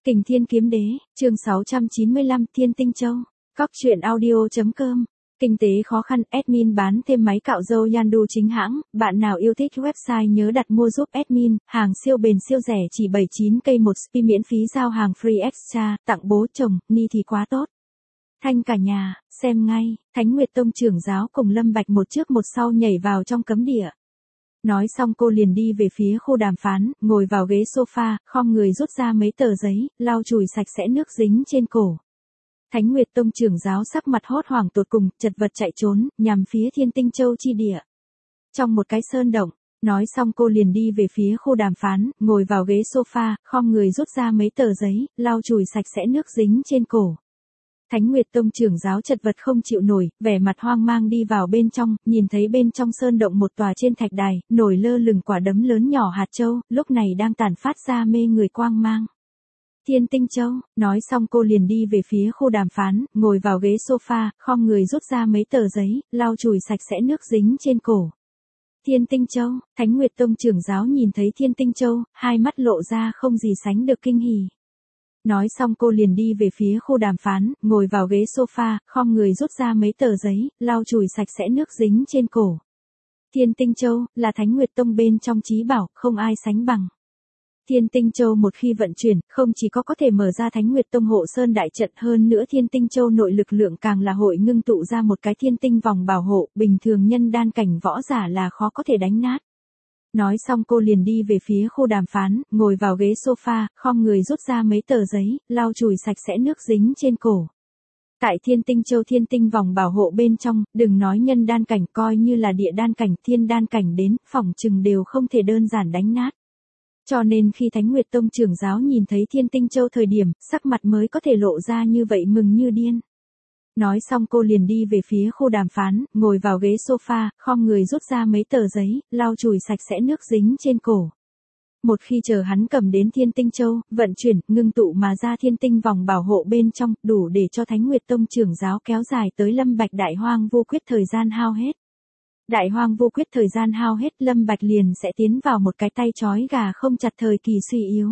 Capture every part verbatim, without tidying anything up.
Kình Thiên Kiếm Đế, chương sáu trăm chín mươi lăm Thiên Tinh Châu, Cóc truyện audio.com. Kinh tế khó khăn, admin bán thêm máy cạo râu Yandu chính hãng, bạn nào yêu thích website nhớ đặt mua giúp admin, hàng siêu bền siêu rẻ chỉ bảy mươi chín k một spi miễn phí giao hàng free extra, tặng bố chồng, ni thì quá tốt. Thanh cả nhà, xem ngay, Thánh Nguyệt Tông trưởng giáo cùng Lâm Bạch một trước một sau nhảy vào trong cấm địa. Nói xong cô liền đi về phía khu đàm phán, ngồi vào ghế sofa, khom người rút ra mấy tờ giấy, lau chùi sạch sẽ nước dính trên cổ. Thánh Nguyệt Tông trưởng giáo sắc mặt hốt hoảng tột cùng, chật vật chạy trốn, nhằm phía Thiên Tinh Châu chi địa. Trong một cái sơn động, nói xong cô liền đi về phía khu đàm phán, ngồi vào ghế sofa, khom người rút ra mấy tờ giấy, lau chùi sạch sẽ nước dính trên cổ. Thánh Nguyệt Tông trưởng giáo chật vật không chịu nổi, vẻ mặt hoang mang đi vào bên trong, nhìn thấy bên trong sơn động một tòa trên thạch đài, nổi lơ lửng quả đấm lớn nhỏ hạt châu, lúc này đang tản phát ra mê người quang mang. Thiên Tinh Châu, nói xong cô liền đi về phía khu đàm phán, ngồi vào ghế sofa, khom người rút ra mấy tờ giấy, lau chùi sạch sẽ nước dính trên cổ. Thiên Tinh Châu, Thánh Nguyệt Tông trưởng giáo nhìn thấy Thiên Tinh Châu, hai mắt lộ ra không gì sánh được kinh hỉ. Nói xong cô liền đi về phía khu đàm phán, ngồi vào ghế sofa, khom người rút ra mấy tờ giấy, lau chùi sạch sẽ nước dính trên cổ. Thiên Tinh Châu, là Thánh Nguyệt Tông bên trong chí bảo, không ai sánh bằng. Thiên Tinh Châu một khi vận chuyển, không chỉ có có thể mở ra Thánh Nguyệt Tông hộ sơn đại trận, hơn nữa Thiên Tinh Châu nội lực lượng càng là hội ngưng tụ ra một cái thiên tinh vòng bảo hộ, bình thường nhân đan cảnh võ giả là khó có thể đánh nát. Nói xong cô liền đi về phía khu đàm phán, ngồi vào ghế sofa, khom người rút ra mấy tờ giấy, lau chùi sạch sẽ nước dính trên cổ. Tại Thiên Tinh Châu thiên tinh vòng bảo hộ bên trong, đừng nói nhân đan cảnh, coi như là địa đan cảnh, thiên đan cảnh đến, phỏng chừng đều không thể đơn giản đánh nát. Cho nên khi Thánh Nguyệt Tông trưởng giáo nhìn thấy Thiên Tinh Châu thời điểm, sắc mặt mới có thể lộ ra như vậy mừng như điên. Nói xong cô liền đi về phía khu đàm phán, ngồi vào ghế sofa, khom người rút ra mấy tờ giấy, lau chùi sạch sẽ nước dính trên cổ. Một khi chờ hắn cầm đến Thiên Tinh Châu, vận chuyển, ngưng tụ mà ra thiên tinh vòng bảo hộ bên trong, đủ để cho Thánh Nguyệt Tông trưởng giáo kéo dài tới Lâm Bạch đại hoang vô quyết thời gian hao hết. Đại hoang vô quyết thời gian hao hết, Lâm Bạch liền sẽ tiến vào một cái tay trói gà không chặt thời kỳ suy yếu.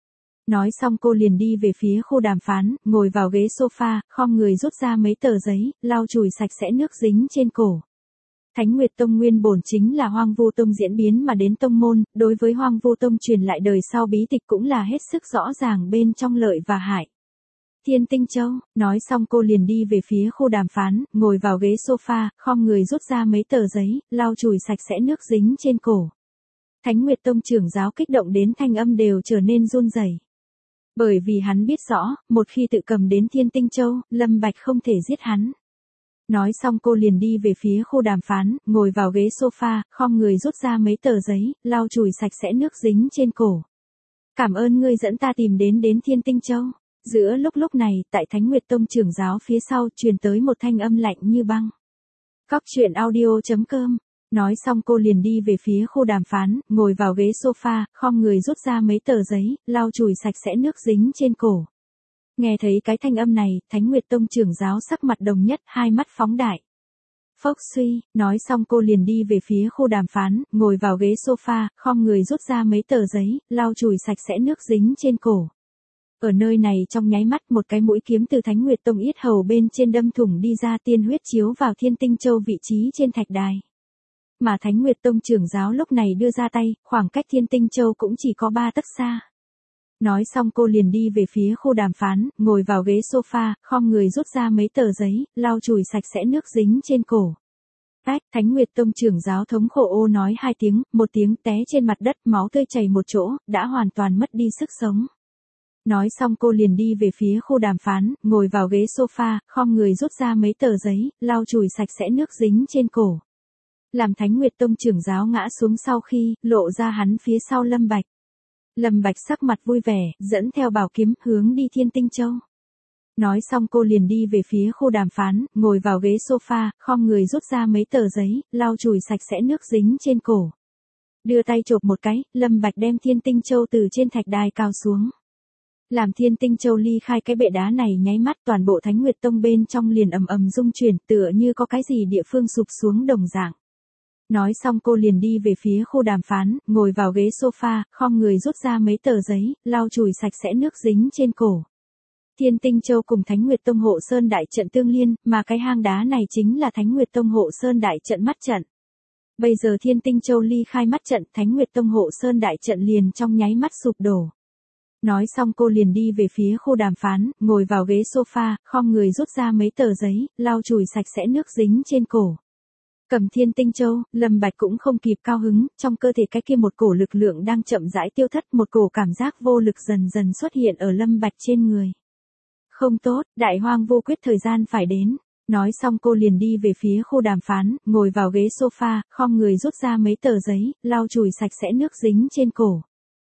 Nói xong cô liền đi về phía khu đàm phán, ngồi vào ghế sofa, khom người rút ra mấy tờ giấy, lau chùi sạch sẽ nước dính trên cổ. Thánh Nguyệt Tông nguyên bổn chính là Hoang Vu Tông diễn biến mà đến tông môn, đối với Hoang Vu Tông truyền lại đời sau bí tịch cũng là hết sức rõ ràng bên trong lợi và hại. Thiên Tinh Châu, nói xong cô liền đi về phía khu đàm phán, ngồi vào ghế sofa, khom người rút ra mấy tờ giấy, lau chùi sạch sẽ nước dính trên cổ. Thánh Nguyệt Tông trưởng giáo kích động đến thanh âm đều trở nên run rẩy. Bởi vì hắn biết rõ, một khi tự cầm đến Thiên Tinh Châu, Lâm Bạch không thể giết hắn. Nói xong cô liền đi về phía khu đàm phán, ngồi vào ghế sofa, khom người rút ra mấy tờ giấy, lau chùi sạch sẽ nước dính trên cổ. Cảm ơn ngươi dẫn ta tìm đến đến Thiên Tinh Châu. Giữa lúc lúc này, tại Thánh Nguyệt Tông trưởng giáo phía sau truyền tới một thanh âm lạnh như băng. Cóc truyện audio.com. Nói xong cô liền đi về phía khu đàm phán, ngồi vào ghế sofa, khom người rút ra mấy tờ giấy, lau chùi sạch sẽ nước dính trên cổ. Nghe thấy cái thanh âm này, Thánh Nguyệt Tông trưởng giáo sắc mặt đồng nhất, hai mắt phóng đại. Phốc suy, nói xong cô liền đi về phía khu đàm phán, ngồi vào ghế sofa, khom người rút ra mấy tờ giấy, lau chùi sạch sẽ nước dính trên cổ. Ở nơi này trong nháy mắt một cái mũi kiếm từ Thánh Nguyệt Tông yết hầu bên trên đâm thủng đi ra, tiên huyết chiếu vào Thiên Tinh Châu vị trí trên thạch đài. Mà Thánh Nguyệt Tông trưởng giáo lúc này đưa ra tay, khoảng cách Thiên Tinh Châu cũng chỉ có ba tấc xa. Nói xong cô liền đi về phía khu đàm phán, ngồi vào ghế sofa, khom người rút ra mấy tờ giấy, lau chùi sạch sẽ nước dính trên cổ. Ách, Thánh Nguyệt Tông trưởng giáo thống khổ ô nói hai tiếng, một tiếng té trên mặt đất, máu tươi chảy một chỗ, đã hoàn toàn mất đi sức sống. Nói xong cô liền đi về phía khu đàm phán, ngồi vào ghế sofa, khom người rút ra mấy tờ giấy, lau chùi sạch sẽ nước dính trên cổ. Làm Thánh Nguyệt Tông trưởng giáo ngã xuống sau khi, lộ ra hắn phía sau Lâm Bạch. Lâm Bạch sắc mặt vui vẻ, dẫn theo bảo kiếm, hướng đi Thiên Tinh Châu. Nói xong cô liền đi về phía khu đàm phán, ngồi vào ghế sofa, khom người rút ra mấy tờ giấy, lau chùi sạch sẽ nước dính trên cổ. Đưa tay chộp một cái, Lâm Bạch đem Thiên Tinh Châu từ trên thạch đài cao xuống. Làm Thiên Tinh Châu ly khai cái bệ đá này nháy mắt, toàn bộ Thánh Nguyệt Tông bên trong liền ầm ầm rung chuyển, tựa như có cái gì địa phương sụp xuống đồng dạng. Nói xong cô liền đi về phía khu đàm phán, ngồi vào ghế sofa, khom người rút ra mấy tờ giấy, lau chùi sạch sẽ nước dính trên cổ. Thiên Tinh Châu cùng Thánh Nguyệt Tông hộ sơn đại trận tương liên, mà cái hang đá này chính là Thánh Nguyệt Tông hộ sơn đại trận mắt trận. Bây giờ Thiên Tinh Châu ly khai mắt trận, Thánh Nguyệt Tông hộ sơn đại trận liền trong nháy mắt sụp đổ. Nói xong cô liền đi về phía khu đàm phán, ngồi vào ghế sofa, khom người rút ra mấy tờ giấy, lau chùi sạch sẽ nước dính trên cổ. Cầm Thiên Tinh Châu, Lâm Bạch cũng không kịp cao hứng, trong cơ thể cái kia một cổ lực lượng đang chậm rãi tiêu thất, một cổ cảm giác vô lực dần dần xuất hiện ở Lâm Bạch trên người. Không tốt, đại hoang vô quyết thời gian phải đến. Nói xong cô liền đi về phía khu đàm phán, ngồi vào ghế sofa, khom người rút ra mấy tờ giấy, lau chùi sạch sẽ nước dính trên cổ.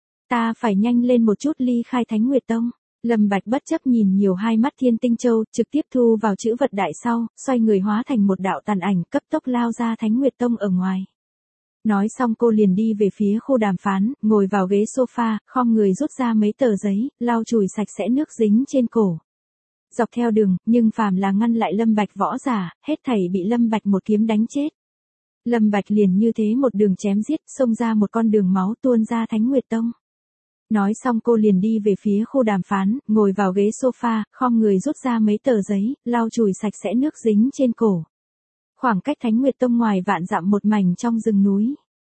Ta phải nhanh lên một chút ly khai Thánh Nguyệt Tông. Lâm Bạch bất chấp nhìn nhiều hai mắt Thiên Tinh Châu, trực tiếp thu vào chữ vật đại sau, xoay người hóa thành một đạo tàn ảnh, cấp tốc lao ra Thánh Nguyệt Tông ở ngoài. Nói xong cô liền đi về phía khu đàm phán, ngồi vào ghế sofa, khom người rút ra mấy tờ giấy, lau chùi sạch sẽ nước dính trên cổ. Dọc theo đường, nhưng phàm là ngăn lại Lâm Bạch võ giả, hết thảy bị Lâm Bạch một kiếm đánh chết. Lâm Bạch liền như thế một đường chém giết, xông ra một con đường máu tuôn ra Thánh Nguyệt Tông. Nói xong cô liền đi về phía khu đàm phán, ngồi vào ghế sofa, khom người rút ra mấy tờ giấy, lau chùi sạch sẽ nước dính trên cổ. Khoảng cách Thánh Nguyệt Tông ngoài vạn dặm một mảnh trong rừng núi.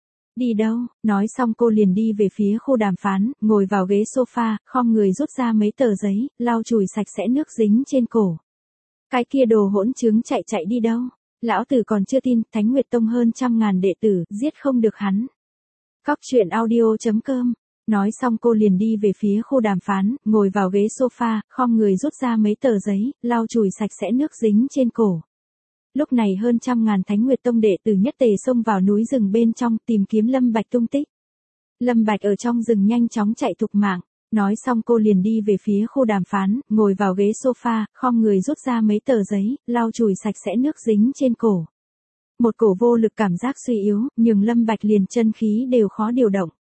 Đi đâu? Nói xong cô liền đi về phía khu đàm phán, ngồi vào ghế sofa, khom người rút ra mấy tờ giấy, lau chùi sạch sẽ nước dính trên cổ. Cái kia đồ hỗn trứng chạy chạy đi đâu? Lão tử còn chưa tin, Thánh Nguyệt Tông hơn trăm ngàn đệ tử, giết không được hắn. Cóc truyện audio chấm com. Nói xong cô liền đi về phía khu đàm phán, ngồi vào ghế sofa, khom người rút ra mấy tờ giấy, lau chùi sạch sẽ nước dính trên cổ. Lúc này hơn trăm ngàn Thánh Nguyệt Tông đệ tử nhất tề xông vào núi rừng bên trong tìm kiếm Lâm Bạch tung tích. Lâm Bạch ở trong rừng nhanh chóng chạy thục mạng. Nói xong cô liền đi về phía khu đàm phán, ngồi vào ghế sofa, khom người rút ra mấy tờ giấy, lau chùi sạch sẽ nước dính trên cổ. Một cổ vô lực cảm giác suy yếu, nhưng Lâm Bạch liền chân khí đều khó điều động.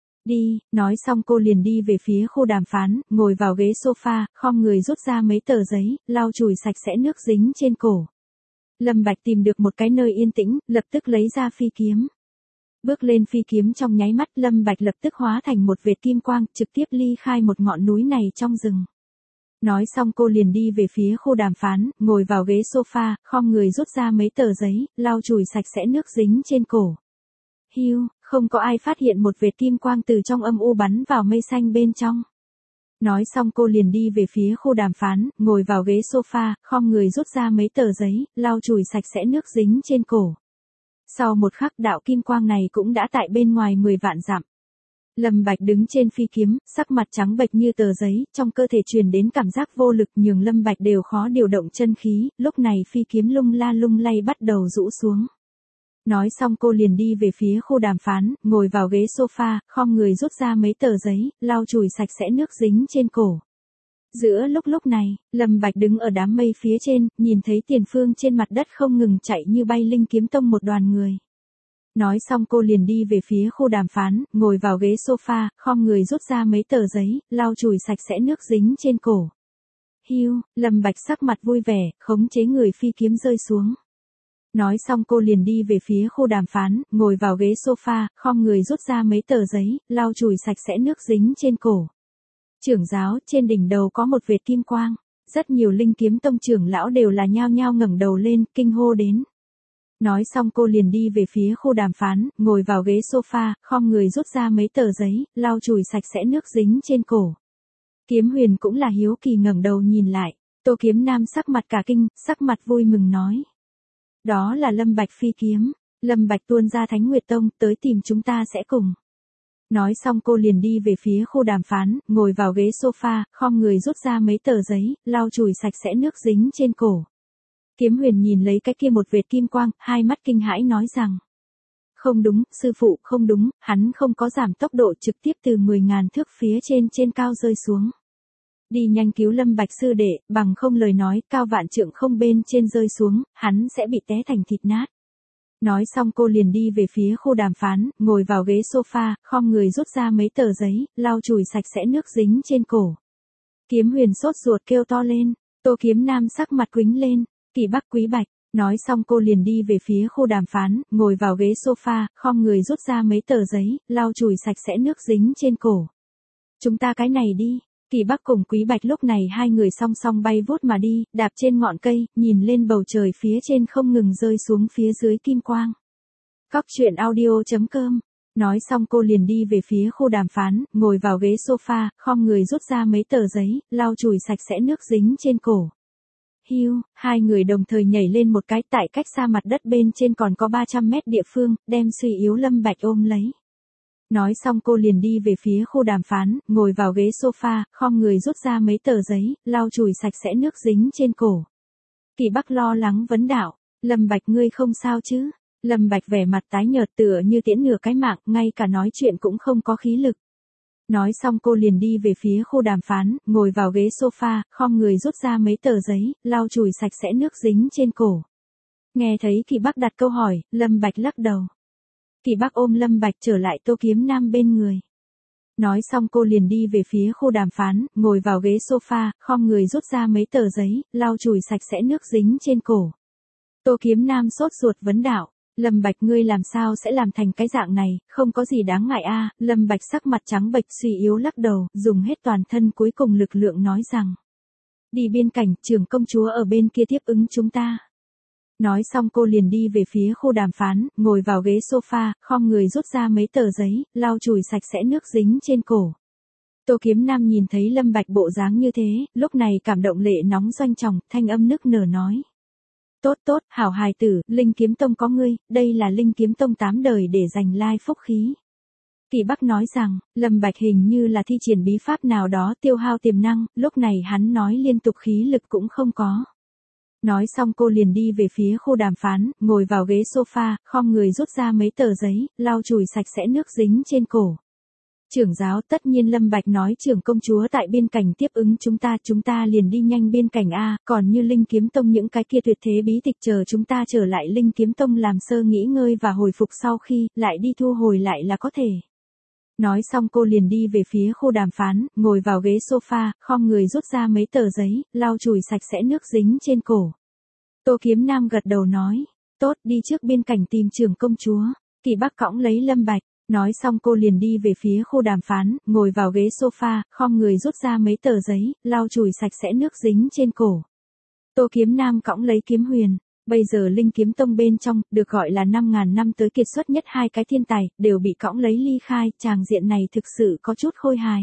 Đi, nói xong cô liền đi về phía khu đàm phán, ngồi vào ghế sofa, khom người rút ra mấy tờ giấy, lau chùi sạch sẽ nước dính trên cổ. Lâm Bạch tìm được một cái nơi yên tĩnh, lập tức lấy ra phi kiếm. Bước lên phi kiếm trong nháy mắt, Lâm Bạch lập tức hóa thành một vệt kim quang, trực tiếp ly khai một ngọn núi này trong rừng. Nói xong cô liền đi về phía khu đàm phán, ngồi vào ghế sofa, khom người rút ra mấy tờ giấy, lau chùi sạch sẽ nước dính trên cổ. Hiu, không có ai phát hiện một vệt kim quang từ trong âm u bắn vào mây xanh bên trong. Nói xong cô liền đi về phía khu đàm phán, ngồi vào ghế sofa, khom người rút ra mấy tờ giấy, lau chùi sạch sẽ nước dính trên cổ. Sau một khắc đạo kim quang này cũng đã tại bên ngoài mười vạn dặm. Lâm Bạch đứng trên phi kiếm, sắc mặt trắng bệch như tờ giấy, trong cơ thể truyền đến cảm giác vô lực nhường Lâm Bạch đều khó điều động chân khí, lúc này phi kiếm lung la lung lay bắt đầu rũ xuống. Nói xong cô liền đi về phía khu đàm phán, ngồi vào ghế sofa, khom người rút ra mấy tờ giấy, lau chùi sạch sẽ nước dính trên cổ. Giữa lúc lúc này, Lâm Bạch đứng ở đám mây phía trên, nhìn thấy tiền phương trên mặt đất không ngừng chạy như bay Linh Kiếm Tông một đoàn người. Nói xong cô liền đi về phía khu đàm phán, ngồi vào ghế sofa, khom người rút ra mấy tờ giấy, lau chùi sạch sẽ nước dính trên cổ. Hiu, Lâm Bạch sắc mặt vui vẻ, khống chế người phi kiếm rơi xuống. Nói xong cô liền đi về phía khu đàm phán, ngồi vào ghế sofa, khom người rút ra mấy tờ giấy, lau chùi sạch sẽ nước dính trên cổ. Trưởng giáo, trên đỉnh đầu có một vệt kim quang. Rất nhiều Linh Kiếm Tông trưởng lão đều là nhao nhao ngẩng đầu lên, kinh hô đến. Nói xong cô liền đi về phía khu đàm phán, ngồi vào ghế sofa, khom người rút ra mấy tờ giấy, lau chùi sạch sẽ nước dính trên cổ. Kiếm Huyền cũng là hiếu kỳ ngẩng đầu nhìn lại. Tô Kiếm Nam sắc mặt cả kinh, sắc mặt vui mừng nói. Đó là Lâm Bạch phi kiếm. Lâm Bạch tuôn ra Thánh Nguyệt Tông, tới tìm chúng ta sẽ cùng. Nói xong cô liền đi về phía khu đàm phán, ngồi vào ghế sofa, khom người rút ra mấy tờ giấy, lau chùi sạch sẽ nước dính trên cổ. Kiếm Huyền nhìn lấy cái kia một vệt kim quang, hai mắt kinh hãi nói rằng. Không đúng, sư phụ, không đúng, hắn không có giảm tốc độ trực tiếp từ mười ngàn thước phía trên trên cao rơi xuống. Đi nhanh cứu Lâm Bạch sư đệ, bằng không lời nói, cao vạn trượng không bên trên rơi xuống, hắn sẽ bị té thành thịt nát. Nói xong cô liền đi về phía khu đàm phán, ngồi vào ghế sofa, khom người rút ra mấy tờ giấy, lau chùi sạch sẽ nước dính trên cổ. Kiếm Huyền sốt ruột kêu to lên, Tô Kiếm Nam sắc mặt quĩnh lên, Kỳ Bắc Quý Bạch, Nói xong cô liền đi về phía khu đàm phán, ngồi vào ghế sofa, khom người rút ra mấy tờ giấy, lau chùi sạch sẽ nước dính trên cổ. Chúng ta cái này đi. Kỳ Bắc cùng Quý Bạch lúc này hai người song song bay vút mà đi, đạp trên ngọn cây, nhìn lên bầu trời phía trên không ngừng rơi xuống phía dưới kim quang. Cóc truyện audio chấm com. Nói xong cô liền đi về phía khu đàm phán, ngồi vào ghế sofa, khom người rút ra mấy tờ giấy, lau chùi sạch sẽ nước dính trên cổ. Hiu, hai người đồng thời nhảy lên một cái, tại cách xa mặt đất bên trên còn có ba trăm mét địa phương, đem Suy Yếu Lâm Bạch ôm lấy. Nói xong cô liền đi về phía khu đàm phán, ngồi vào ghế sofa, khom người rút ra mấy tờ giấy, lau chùi sạch sẽ nước dính trên cổ. Kỳ Bắc lo lắng vấn đạo, Lâm Bạch ngươi không sao chứ? Lâm Bạch vẻ mặt tái nhợt tựa như tiễn nửa cái mạng, ngay cả nói chuyện cũng không có khí lực. Nói xong cô liền đi về phía khu đàm phán, ngồi vào ghế sofa, khom người rút ra mấy tờ giấy, lau chùi sạch sẽ nước dính trên cổ. Nghe thấy Kỳ Bắc đặt câu hỏi, Lâm Bạch lắc đầu. Kỳ Bắc ôm Lâm Bạch trở lại Tô Kiếm Nam bên người. Nói xong cô liền đi về phía khu đàm phán, ngồi vào ghế sofa, khom người rút ra mấy tờ giấy, lau chùi sạch sẽ nước dính trên cổ. Tô Kiếm Nam sốt ruột vấn đạo, Lâm Bạch ngươi làm sao sẽ làm thành cái dạng này, không có gì đáng ngại a. Lâm Bạch sắc mặt trắng bệch suy yếu lắc đầu, dùng hết toàn thân cuối cùng lực lượng nói rằng. Đi biên cảnh, trưởng công chúa ở bên kia tiếp ứng chúng ta. Nói xong cô liền đi về phía khu đàm phán, ngồi vào ghế sofa, khom người rút ra mấy tờ giấy, lau chùi sạch sẽ nước dính trên cổ. Tô Kiếm Nam nhìn thấy Lâm Bạch bộ dáng như thế, lúc này cảm động lệ nóng doanh tròng, thanh âm nức nở nói. Tốt tốt, hảo hài tử, Linh Kiếm Tông có ngươi, đây là Linh Kiếm Tông tám đời để giành lai phúc khí. Kỳ Bắc nói rằng, Lâm Bạch hình như là thi triển bí pháp nào đó tiêu hao tiềm năng, lúc này hắn nói liên tục khí lực cũng không có. Nói xong cô liền đi về phía khu đàm phán, ngồi vào ghế sofa, khom người rút ra mấy tờ giấy, lau chùi sạch sẽ nước dính trên cổ. Trưởng giáo tất nhiên Lâm Bạch nói trưởng công chúa tại biên cảnh tiếp ứng chúng ta, chúng ta liền đi nhanh biên cảnh A, còn như Linh Kiếm Tông những cái kia tuyệt thế bí tịch chờ chúng ta trở lại Linh Kiếm Tông làm sơ nghỉ ngơi và hồi phục sau khi, lại đi thu hồi lại là có thể. Nói xong cô liền đi về phía khu đàm phán, ngồi vào ghế sofa, khom người rút ra mấy tờ giấy, lau chùi sạch sẽ nước dính trên cổ. Tô Kiếm Nam gật đầu nói, tốt đi trước biên cảnh tìm trưởng công chúa. Kỳ Bắc cõng lấy Lâm Bạch. Nói xong cô liền đi về phía khu đàm phán, ngồi vào ghế sofa, khom người rút ra mấy tờ giấy, lau chùi sạch sẽ nước dính trên cổ. Tô Kiếm Nam cõng lấy Kiếm Huyền. Bây giờ Linh Kiếm Tông bên trong, được gọi là năm ngàn năm tới kiệt xuất nhất hai cái thiên tài, đều bị cõng lấy ly khai, tràng diện này thực sự có chút khôi hài.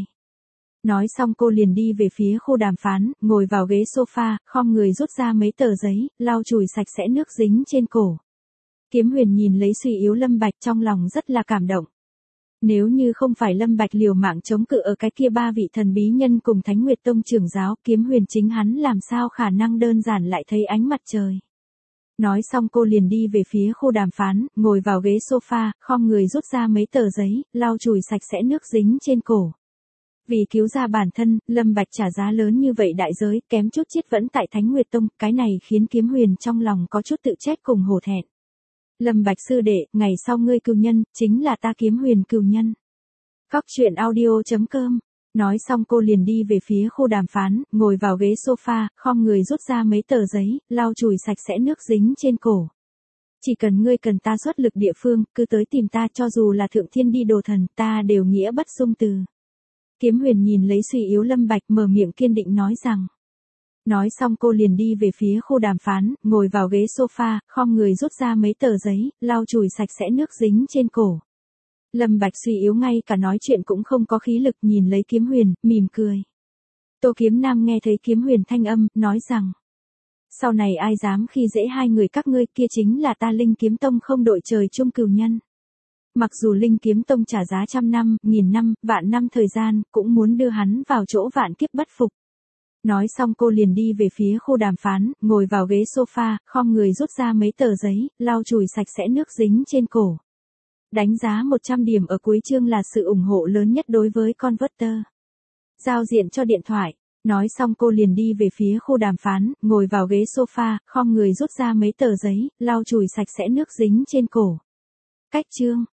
Nói xong cô liền đi về phía khu đàm phán, ngồi vào ghế sofa, khom người rút ra mấy tờ giấy, lau chùi sạch sẽ nước dính trên cổ. Kiếm Huyền nhìn lấy Suy Yếu Lâm Bạch trong lòng rất là cảm động. Nếu như không phải Lâm Bạch liều mạng chống cự ở cái kia ba vị thần bí nhân cùng Thánh Nguyệt Tông trưởng giáo, Kiếm Huyền chính hắn làm sao khả năng đơn giản lại thấy ánh mặt trời. Nói xong cô liền đi về phía khu đàm phán, ngồi vào ghế sofa, khom người rút ra mấy tờ giấy, lau chùi sạch sẽ nước dính trên cổ. Vì cứu ra bản thân, Lâm Bạch trả giá lớn như vậy đại giới, kém chút chết vẫn tại Thánh Nguyệt Tông, cái này khiến Kiếm Huyền trong lòng có chút tự trách cùng hổ thẹn. Lâm Bạch sư đệ, ngày sau ngươi cừu nhân, chính là ta Kiếm Huyền cừu nhân. Cóc truyện audio chấm com. Nói xong cô liền đi về phía khu đàm phán, ngồi vào ghế sofa, khom người rút ra mấy tờ giấy, lau chùi sạch sẽ nước dính trên cổ. Chỉ cần ngươi cần ta xuất lực địa phương, cứ tới tìm ta, cho dù là thượng thiên đi đồ thần, ta đều nghĩa bất dung từ. Kiếm Huyền nhìn lấy Suy Yếu Lâm Bạch mở miệng kiên định nói rằng. Nói xong cô liền đi về phía khu đàm phán, ngồi vào ghế sofa, khom người rút ra mấy tờ giấy, lau chùi sạch sẽ nước dính trên cổ. Lâm Bạch Suy Yếu ngay cả nói chuyện cũng không có khí lực, nhìn lấy Kiếm Huyền, mỉm cười. Tô Kiếm Nam nghe thấy Kiếm Huyền thanh âm, nói rằng. Sau này ai dám khi dễ hai người các ngươi, kia chính là ta Linh Kiếm Tông không đội trời chung cừu nhân. Mặc dù Linh Kiếm Tông trả giá trăm năm, nghìn năm, vạn năm thời gian, cũng muốn đưa hắn vào chỗ vạn kiếp bất phục. Nói xong cô liền đi về phía khu đàm phán, ngồi vào ghế sofa, khom người rút ra mấy tờ giấy, lau chùi sạch sẽ nước dính trên cổ. Đánh giá một trăm điểm ở cuối chương là sự ủng hộ lớn nhất đối với Converter. Giao diện cho điện thoại. Nói xong cô liền đi về phía khu đàm phán, ngồi vào ghế sofa, khom người rút ra mấy tờ giấy, lau chùi sạch sẽ nước dính trên cổ. Cách chương.